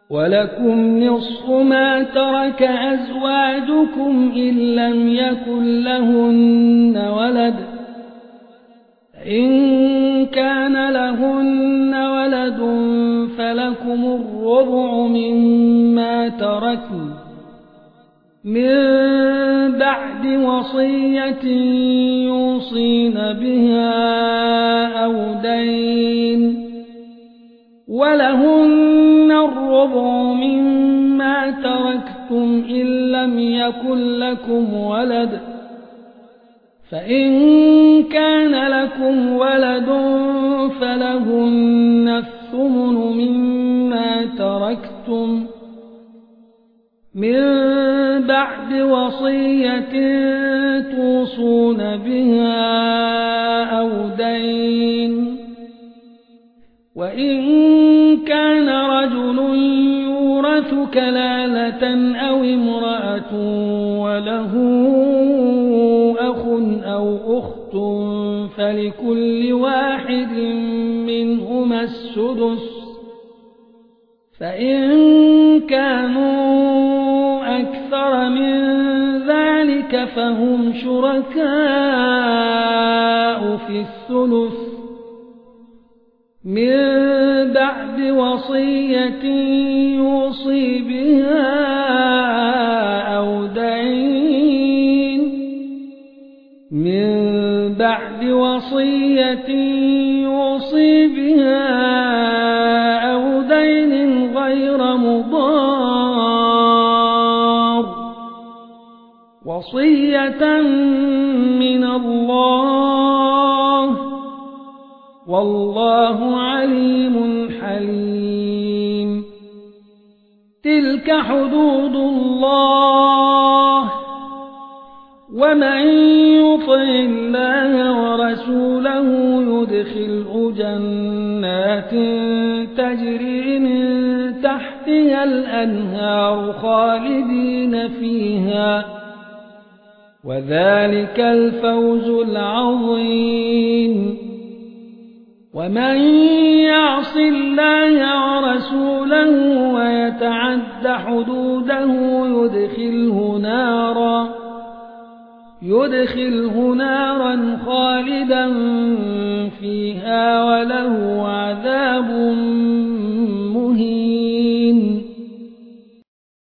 ولكم نصف ما ترك أزواجكم إن لم يكن لهن ولد، إن كان لهن ولد فلكم الربع مما تركن من بعد وصية يوصين بها أو دين، ولهن الربع مما تركتم إن لم يكن لكم ولد، فإن كان لكم ولد فلهن الثمن مما تركتم من بعد وصية توصون بها أو دين، وإن كان رجل يورث كلالة أو امرأة وله أخ أو أخت فلكل واحد منهما السدس، فإن كانوا أكثر من ذلك فهم شركاء في الثلث من بعد وصية يوصي بها أو دين، من بعد وصية يوصي بها أو دين غير مضار، وصية من الله، والله عليم حليم. تلك حدود الله، ومن يطع الله ورسوله يدخله جنات تجري من تحتها الأنهار خالدين فيها، وذلك الفوز العظيم. ومن يعص الله ورسوله ويتعد حدوده يدخله نارا خالدا فيها وله عذاب